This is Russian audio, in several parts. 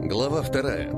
Глава 2.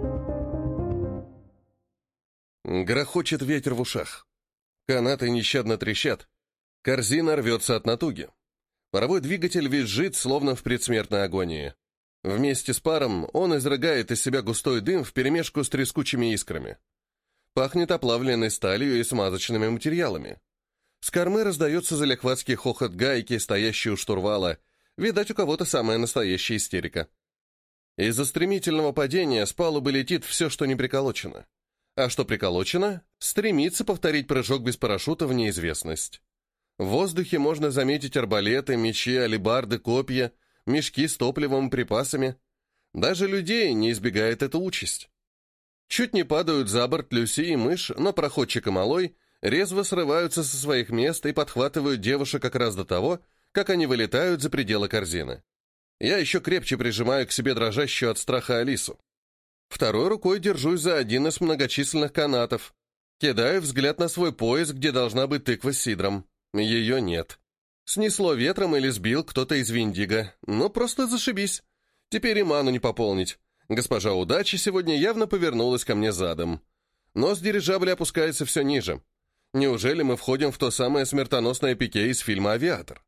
Грохочет ветер в ушах. Канаты нещадно трещат. Корзина рвется от натуги. Паровой двигатель визжит, словно в предсмертной агонии. Вместе с паром он изрыгает из себя густой дым вперемешку с трескучими искрами. Пахнет оплавленной сталью и смазочными материалами. С кормы раздается залихватский хохот гайки, стоящей у штурвала. Видать, у кого-то самая настоящая истерика. Из-за стремительного падения с палубы летит все, что не приколочено. А что приколочено, стремится повторить прыжок без парашюта в неизвестность. В воздухе можно заметить арбалеты, мечи, алебарды, копья, мешки с топливом и припасами. Даже людей не избегает эта участь. Чуть не падают за борт Люси и мышь, но проходчик и малой резво срываются со своих мест и подхватывают девушек как раз до того, как они вылетают за пределы корзины. Я еще крепче прижимаю к себе дрожащую от страха Алису. Второй рукой держусь за один из многочисленных канатов. Кидаю взгляд на свой пояс, где должна быть тыква с сидром. Ее нет. Снесло ветром или сбил кто-то из Виндиго. Ну, просто зашибись. Теперь и ману не пополнить. Госпожа Удачи сегодня явно повернулась ко мне задом. Нос дирижабля опускается все ниже. Неужели мы входим в то самое смертоносное пике из фильма «Авиатор»?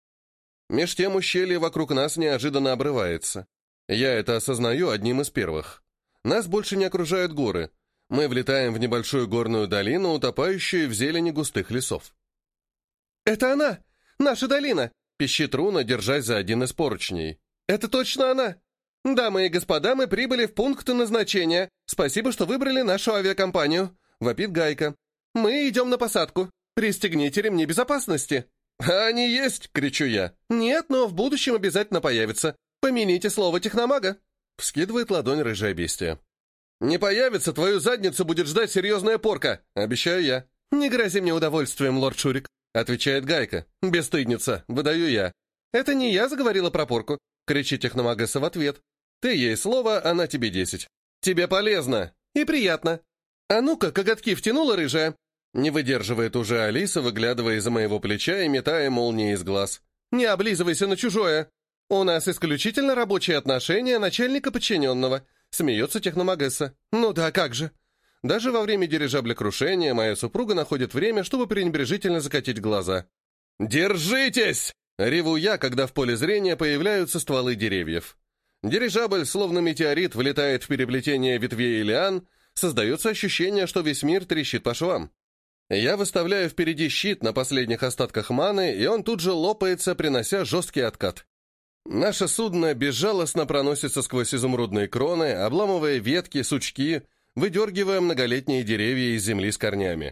Меж тем ущелье вокруг нас неожиданно обрывается. Я это осознаю одним из первых. Нас больше не окружают горы. Мы влетаем в небольшую горную долину, утопающую в зелени густых лесов. «Это она! Наша долина!» — пищит Руна, держась за один из поручней. «Это точно она! Дамы и господа, мы прибыли в пункт назначения. Спасибо, что выбрали нашу авиакомпанию!» — вопит Гайка. «Мы идем на посадку. Пристегните ремни безопасности!» «А они есть!» — кричу я. «Нет, но в будущем обязательно появится. Помяните слово техномага!» — вскидывает ладонь рыжая бестия. «Не появится, твою задницу будет ждать серьезная порка!» — обещаю я. «Не грози мне удовольствием, лорд Шурик!» — отвечает Гайка. «Бесстыдница!» — выдаю я. «Это не я заговорила про порку!» — кричит техномагесса в ответ. «Ты ей слово, она тебе 10. Тебе полезно и приятно. А ну-ка, коготки втянула, рыжая!» Не выдерживает уже Алиса, выглядывая из-за моего плеча и метая молнии из глаз. «Не облизывайся на чужое! У нас исключительно рабочие отношения начальника-подчиненного», смеется техномагесса. «Ну да, как же!» Даже во время дирижабля-крушения моя супруга находит время, чтобы пренебрежительно закатить глаза. «Держитесь!» — реву я, когда в поле зрения появляются стволы деревьев. Дирижабль, словно метеорит, влетает в переплетение ветвей и лиан, создается ощущение, что весь мир трещит по швам. Я выставляю впереди щит на последних остатках маны, и он тут же лопается, принося жесткий откат. Наше судно безжалостно проносится сквозь изумрудные кроны, обламывая ветки, сучки, выдергивая многолетние деревья из земли с корнями.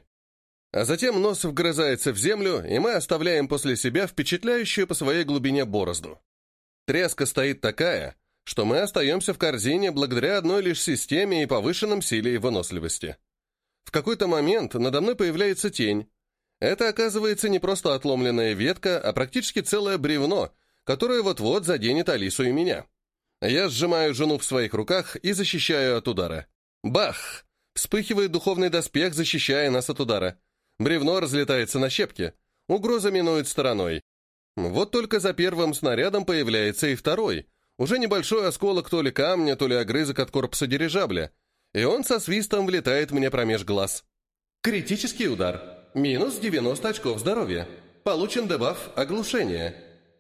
А затем нос вгрызается в землю, и мы оставляем после себя впечатляющую по своей глубине борозду. Тряска стоит такая, что мы остаемся в корзине благодаря одной лишь системе и повышенным силе и выносливости. В какой-то момент надо мной появляется тень. Это, оказывается, не просто отломленная ветка, а практически целое бревно, которое вот-вот заденет Алису и меня. Я сжимаю жену в своих руках и защищаю от удара. Бах! Вспыхивает духовный доспех, защищая нас от удара. Бревно разлетается на щепки. Угроза минует стороной. Вот только за первым снарядом появляется и второй. Уже небольшой осколок то ли камня, то ли огрызок от корпуса дирижабля. И он со свистом влетает мне промеж глаз. Критический удар. Минус 90 очков здоровья. Получен дебаф оглушения.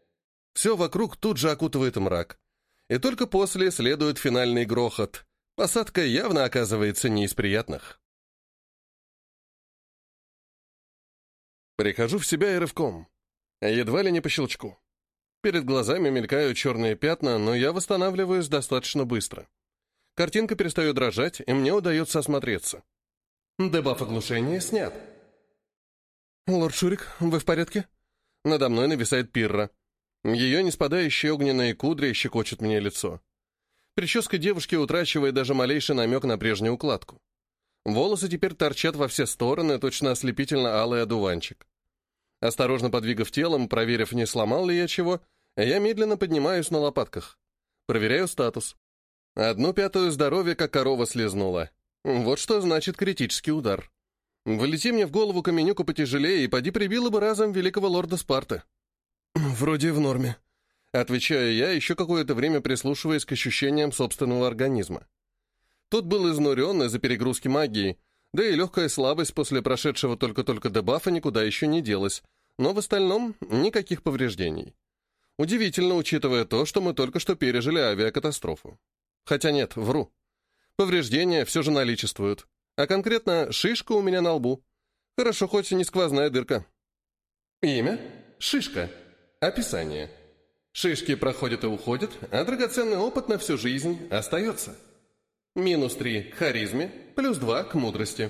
Все вокруг тут же окутывает мрак. И только после следует финальный грохот. Посадка явно оказывается не из приятных. Прихожу в себя и рывком. Едва ли не по щелчку. Перед глазами мелькают черные пятна, но я восстанавливаюсь достаточно быстро. Картинка перестает дрожать, и мне удается осмотреться. Дебаф оглушения снят. «Лорд Шурик, вы в порядке?» Надо мной нависает Пирра. Ее неспадающие огненные кудри щекочут мне лицо. Прическа девушки утрачивает даже малейший намек на прежнюю укладку. Волосы теперь торчат во все стороны, точно ослепительно-алый одуванчик. Осторожно подвигав телом, проверив, не сломал ли я чего, я медленно поднимаюсь на лопатках. Проверяю статус. 1/5 здоровья, как корова слезнула. Вот что значит критический удар. Влети мне в голову каменюку потяжелее, и поди прибило бы разом великого лорда Спарты. Вроде в норме. Отвечаю я, еще какое-то время прислушиваясь к ощущениям собственного организма. Тот был изнурен из-за перегрузки магии, да и легкая слабость после прошедшего только-только дебафа никуда еще не делась, но в остальном никаких повреждений. Удивительно, учитывая то, что мы только что пережили авиакатастрофу. Хотя нет, вру. Повреждения все же наличествуют, а конкретно шишка у меня на лбу. Хорошо, хоть и не сквозная дырка. Имя? Шишка. Описание. Шишки проходят и уходят, а драгоценный опыт на всю жизнь остается. -3 к харизме, +2 к мудрости.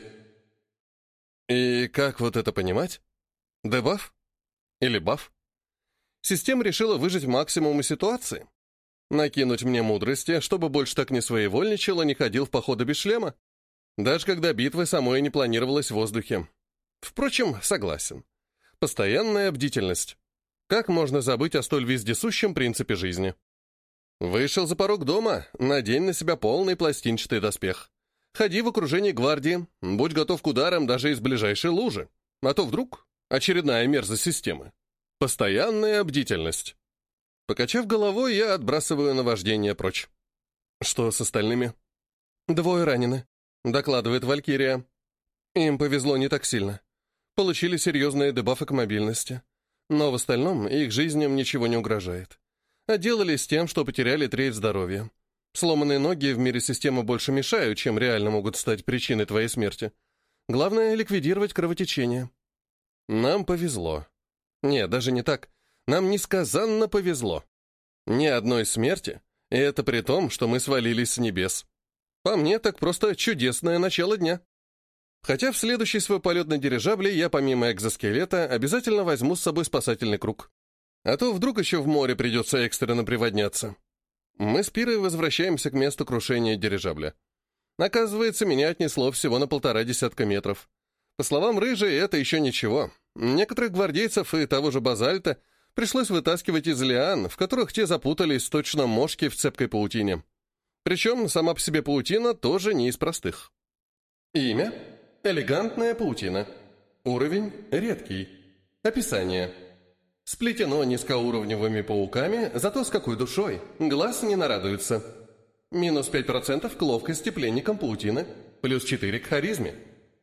И как вот это понимать? Дебаф? Или баф? Система решила выжать максимум из ситуации. Накинуть мне мудрости, чтобы больше так не своевольничал и не ходил в походы без шлема. Даже когда битвы самой не планировалось в воздухе. Впрочем, согласен. Постоянная бдительность. Как можно забыть о столь вездесущем принципе жизни? Вышел за порог дома, надень на себя полный пластинчатый доспех. Ходи в окружении гвардии, будь готов к ударам даже из ближайшей лужи. А то вдруг очередная мерзость системы. Постоянная бдительность. Покачав головой, я отбрасываю наваждение прочь. Что с остальными? 2 ранены, докладывает Валькирия. Им повезло не так сильно. Получили серьезные дебафы к мобильности. Но в остальном их жизням ничего не угрожает. Отделались тем, что потеряли треть здоровья. Сломанные ноги в мире системы больше мешают, чем реально могут стать причиной твоей смерти. Главное — ликвидировать кровотечение. Нам повезло. Нет, даже не так. Нам несказанно повезло. Ни одной смерти, и это при том, что мы свалились с небес. По мне, так просто чудесное начало дня. Хотя в следующий свой полет на дирижабле я помимо экзоскелета обязательно возьму с собой спасательный круг. А то вдруг еще в море придется экстренно приводняться. Мы с Пирой возвращаемся к месту крушения дирижабля. Оказывается, меня отнесло всего на 1,5 десятка метров. По словам Рыжей, это еще ничего. Некоторых гвардейцев и того же базальта пришлось вытаскивать из лиан, в которых те запутались точно мошки в цепкой паутине. Причем сама по себе паутина тоже не из простых. Имя — элегантная паутина. Уровень — редкий. Описание. Сплетено низкоуровневыми пауками, зато с какой душой. Глаз не нарадуется. -5% к ловкости пленникам паутины, +4 к харизме.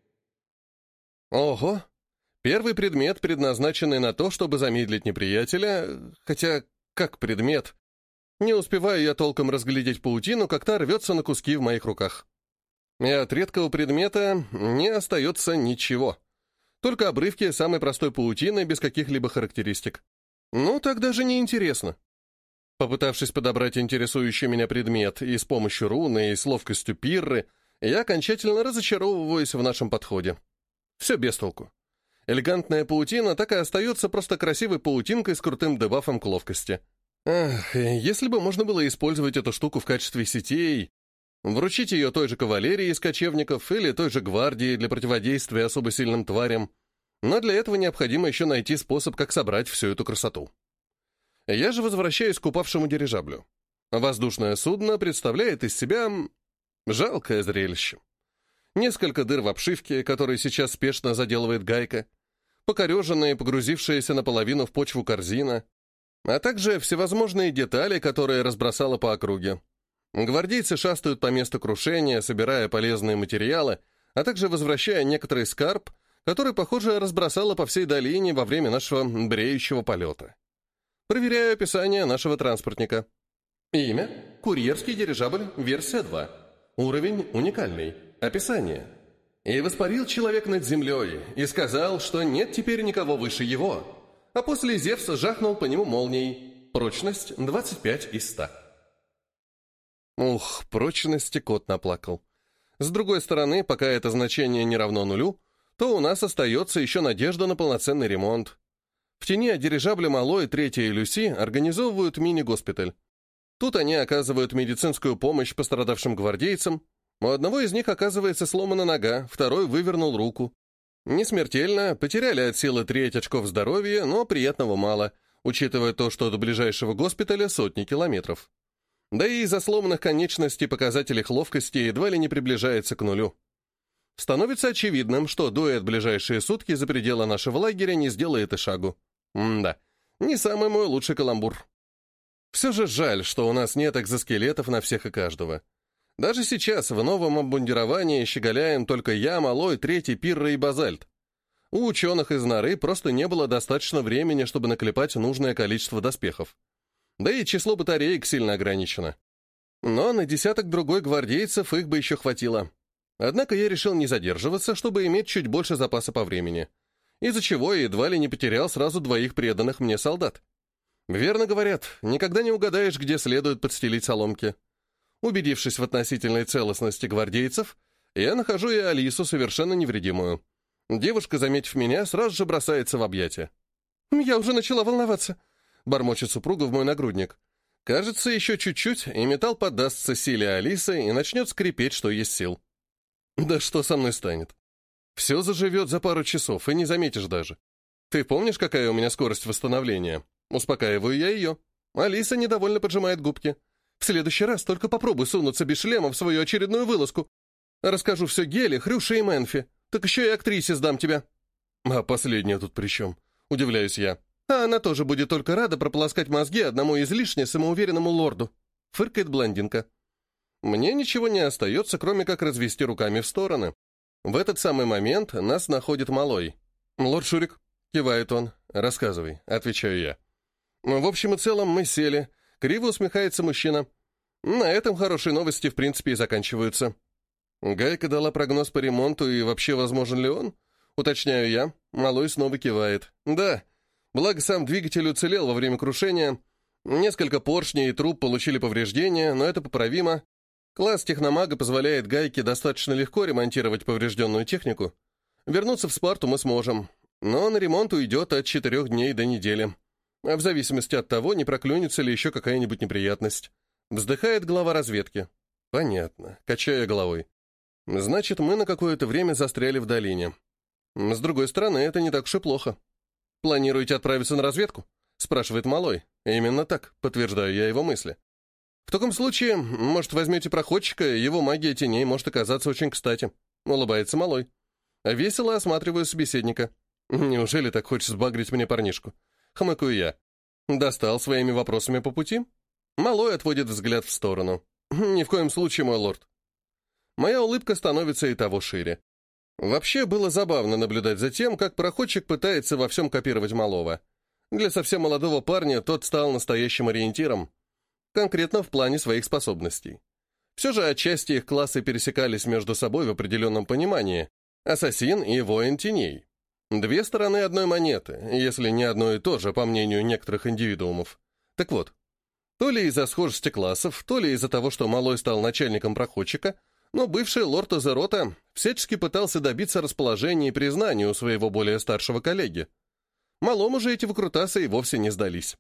Ого! Первый предмет, предназначенный на то, чтобы замедлить неприятеля, хотя как предмет? Не успеваю я толком разглядеть паутину, как та рвется на куски в моих руках. И от редкого предмета не остается ничего. Только обрывки самой простой паутины без каких-либо характеристик. Ну, так даже не интересно. Попытавшись подобрать интересующий меня предмет и с помощью руны, и с ловкостью Пирры, я окончательно разочаровываюсь в нашем подходе. Все без толку. Элегантная паутина так и остается просто красивой паутинкой с крутым дебафом к ловкости. Ах, если бы можно было использовать эту штуку в качестве сетей, вручить ее той же кавалерии из кочевников или той же гвардии для противодействия особо сильным тварям, но для этого необходимо еще найти способ, как собрать всю эту красоту. Я же возвращаюсь к упавшему дирижаблю. Воздушное судно представляет из себя жалкое зрелище. Несколько дыр в обшивке, которые сейчас спешно заделывает гайка, покореженная и погрузившаяся наполовину в почву корзина, а также всевозможные детали, которые разбросала по округе. Гвардейцы шастают по месту крушения, собирая полезные материалы, а также возвращая некоторый скарб, который, похоже, разбросало по всей долине во время нашего бреющего полета. Проверяю описание нашего транспортника. Имя — курьерский дирижабль, версия 2. Уровень — уникальный. Описание. И воспарил человек над землей, и сказал, что нет теперь никого выше его. А после Зевс жахнул по нему молнией. Прочность — 25 из 100. Ух, прочности кот наплакал. С другой стороны, пока это значение не равно нулю, то у нас остается еще надежда на полноценный ремонт. В тени от дирижабля Малой, Третья и Люси организовывают мини-госпиталь. Тут они оказывают медицинскую помощь пострадавшим гвардейцам. У одного из них оказывается сломана нога, второй вывернул руку. Не смертельно, потеряли от силы 3 очков здоровья, но приятного мало, учитывая то, что до ближайшего госпиталя сотни километров. Да и из-за сломанных конечностей показатель их ловкости едва ли не приближается к нулю. Становится очевидным, что дуэт ближайшие сутки за пределы нашего лагеря не сделает и шагу. Да, не самый мой лучший каламбур. Все же жаль, что у нас нет экзоскелетов на всех и каждого. Даже сейчас в новом обмундировании щеголяем только я, Малой, Третий, Пирра и Базальт. У ученых из норы просто не было достаточно времени, чтобы наклепать нужное количество доспехов. Да и число батареек сильно ограничено. Но на десяток другой гвардейцев их бы еще хватило. Однако я решил не задерживаться, чтобы иметь чуть больше запаса по времени, из-за чего я едва ли не потерял сразу двоих преданных мне солдат. Верно говорят, никогда не угадаешь, где следует подстелить соломки. Убедившись в относительной целостности гвардейцев, я нахожу и Алису совершенно невредимую. Девушка, заметив меня, сразу же бросается в объятия. «Я уже начала волноваться», — бормочет супруга в мой нагрудник. Кажется, еще чуть-чуть, и металл поддастся силе Алисы и начнет скрипеть, что есть сил. Да что со мной станет? Все заживет за пару часов, и не заметишь даже. Ты помнишь, какая у меня скорость восстановления? Успокаиваю я ее. Алиса недовольно поджимает губки. В следующий раз только попробуй сунуться без шлема в свою очередную вылазку. Расскажу все Геле, Хрюше и Мэнфи. Так еще и актрисе сдам тебя. А последняя тут при чем? Удивляюсь я. А она тоже будет только рада прополоскать мозги одному излишне самоуверенному лорду. Фыркает блондинка. Мне ничего не остается, кроме как развести руками в стороны. В этот самый момент нас находит Малой. «Лорд Шурик», — кивает он, — «рассказывай», — отвечаю я. В общем и целом мы сели. Криво усмехается мужчина. На этом хорошие новости в принципе и заканчиваются. Гайка дала прогноз по ремонту, и вообще возможен ли он? Уточняю я. Малой снова кивает. Да, благо сам двигатель уцелел во время крушения. Несколько поршней и труб получили повреждения, но это поправимо. Класс техномага позволяет Гайке достаточно легко ремонтировать поврежденную технику. Вернуться в Спарту мы сможем. Но на ремонт уйдет от 4 дней до недели. А в зависимости от того, не проклюнется ли еще какая-нибудь неприятность. Вздыхает глава разведки. Понятно, качая головой. Значит, мы на какое-то время застряли в долине. С другой стороны, это не так уж и плохо. «Планируете отправиться на разведку?» — спрашивает Малой. Именно так, подтверждаю я его мысли. В таком случае, может, возьмете проходчика, его магия теней может оказаться очень кстати. Улыбается Малой. Весело осматриваю собеседника. Неужели так хочешь сбагрить мне парнишку? Хмыкаю я. Достал своими вопросами по пути? Малой отводит взгляд в сторону. Ни в коем случае, мой лорд. Моя улыбка становится и того шире. Вообще было забавно наблюдать за тем, как проходчик пытается во всем копировать малого. Для совсем молодого парня тот стал настоящим ориентиром. Конкретно в плане своих способностей. Все же отчасти их классы пересекались между собой в определенном понимании. Ассасин и воин теней. Две стороны одной монеты, если не одно и то же, по мнению некоторых индивидуумов. Так вот, то ли из-за схожести классов, то ли из-за того, что Малой стал начальником проходчика, но бывший лорд Азерота всячески пытался добиться расположения и признания у своего более старшего коллеги. Малому же эти выкрутасы и вовсе не сдались.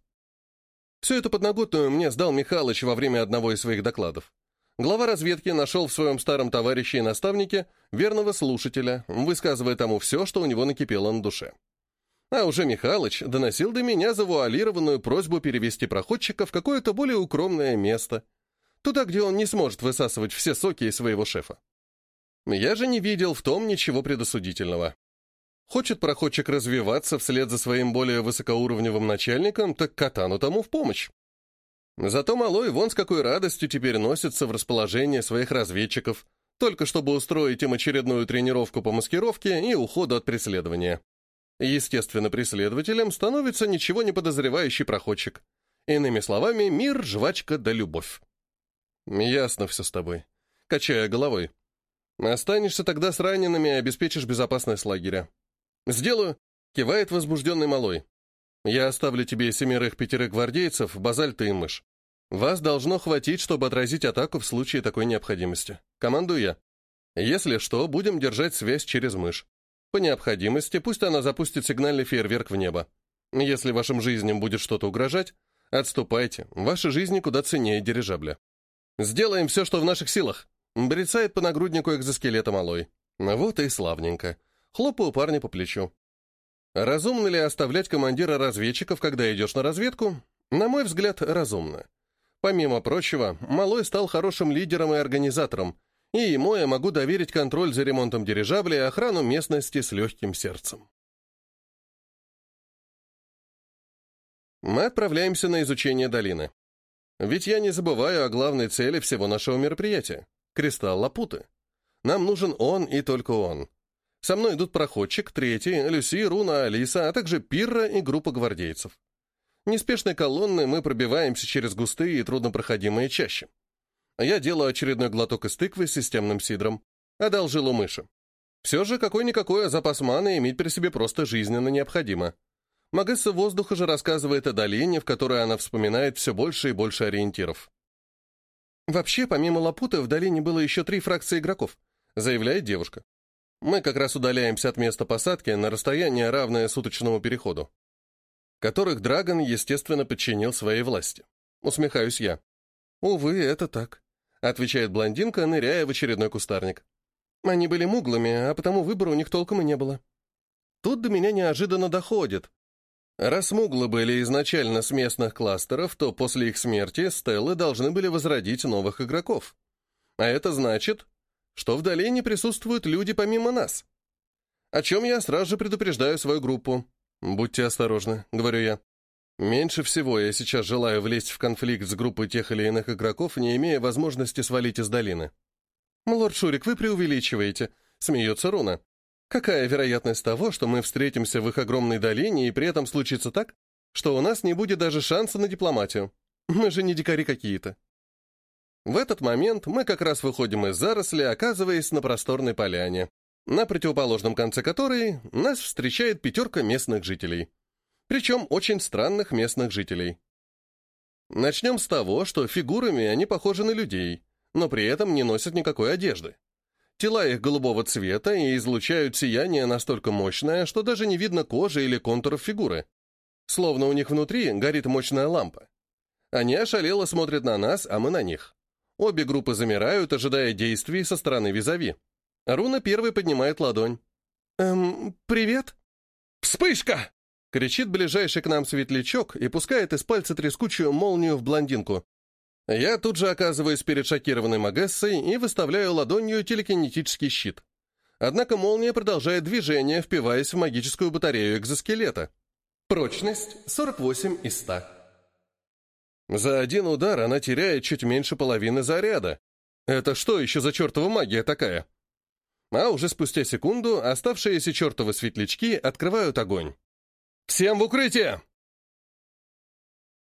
Всю эту подноготную мне сдал Михалыч во время одного из своих докладов. Глава разведки нашел в своем старом товарище и наставнике верного слушателя, высказывая тому все, что у него накипело на душе. А уже Михалыч доносил до меня завуалированную просьбу перевести проходчика в какое-то более укромное место, туда, где он не сможет высасывать все соки из своего шефа. Я же не видел в том ничего предосудительного. Хочет проходчик развиваться вслед за своим более высокоуровневым начальником, так Катану тому в помощь. Зато Малой вон с какой радостью теперь носится в расположение своих разведчиков, только чтобы устроить им очередную тренировку по маскировке и уходу от преследования. Естественно, преследователем становится ничего не подозревающий проходчик. Иными словами, мир, жвачка да любовь. Ясно все с тобой. Качая головой. Останешься тогда с ранеными и обеспечишь безопасность лагеря. «Сделаю», — кивает возбужденный Малой. «Я оставлю тебе 7-5 гвардейцев, Базальта и Мышь. Вас должно хватить, чтобы отразить атаку в случае такой необходимости. Командую я. Если что, будем держать связь через Мышь. По необходимости пусть она запустит сигнальный фейерверк в небо. Если вашим жизням будет что-то угрожать, отступайте, ваши жизни куда ценнее дирижабля. Сделаем все, что в наших силах», — брецает по нагруднику экзоскелета Малой. Вот и славненько. Хлопаю парня по плечу. Разумно ли оставлять командира разведчиков, когда идешь на разведку? На мой взгляд, разумно. Помимо прочего, Малой стал хорошим лидером и организатором, и ему я могу доверить контроль за ремонтом дирижабля и охрану местности с легким сердцем. Мы отправляемся на изучение долины. Ведь я не забываю о главной цели всего нашего мероприятия — кристалл Лапуты. Нам нужен он и только он. Со мной идут проходчик, третий, Люси, Руна, Алиса, а также Пирра и группа гвардейцев. Неспешной колонной мы пробиваемся через густые и труднопроходимые чащи. Я делаю очередной глоток из тыквы с системным сидром. Одолжил у мыши. Все же какой-никакой запас маны иметь при себе просто жизненно необходимо. Магесса воздуха же рассказывает о долине, в которой она вспоминает все больше и больше ориентиров. «Вообще, помимо Лапуты, в долине было еще 3 фракции игроков», заявляет девушка. «Мы как раз удаляемся от места посадки на расстояние, равное суточному переходу, которых Драгон, естественно, подчинил своей власти. Усмехаюсь я. «Увы, это так», — отвечает блондинка, ныряя в очередной кустарник. «Они были муглами, а потому выбора у них толком и не было». Тут до меня неожиданно доходит. Раз муглы были изначально с местных кластеров, то после их смерти стеллы должны были возродить новых игроков. А это значит, что в долине присутствуют люди помимо нас. О чем я сразу же предупреждаю свою группу. «Будьте осторожны», — говорю я. Меньше всего я сейчас желаю влезть в конфликт с группой тех или иных игроков, не имея возможности свалить из долины. «Лорд Шурик, вы преувеличиваете», — смеется Руна. «Какая вероятность того, что мы встретимся в их огромной долине, и при этом случится так, что у нас не будет даже шанса на дипломатию? Мы же не дикари какие-то». В этот момент мы как раз выходим из заросли, оказываясь на просторной поляне, на противоположном конце которой нас встречает 5 местных жителей. Причем очень странных местных жителей. Начнем с того, что фигурами они похожи на людей, но при этом не носят никакой одежды. Тела их голубого цвета и излучают сияние настолько мощное, что даже не видно кожи или контуров фигуры. Словно у них внутри горит мощная лампа. Они ошалело смотрят на нас, а мы на них. Обе группы замирают, ожидая действий со стороны визави. Руна первой поднимает ладонь. «Привет?» «Вспышка!» — кричит ближайший к нам светлячок и пускает из пальца трескучую молнию в блондинку. Я тут же оказываюсь перед шокированной Магессой и выставляю ладонью телекинетический щит. Однако молния продолжает движение, впиваясь в магическую батарею экзоскелета. Прочность 48 из 100. За один удар она теряет чуть меньше половины заряда. Это что еще за чертова магия такая? А уже спустя секунду оставшиеся чертовы светлячки открывают огонь. «Всем в укрытие!»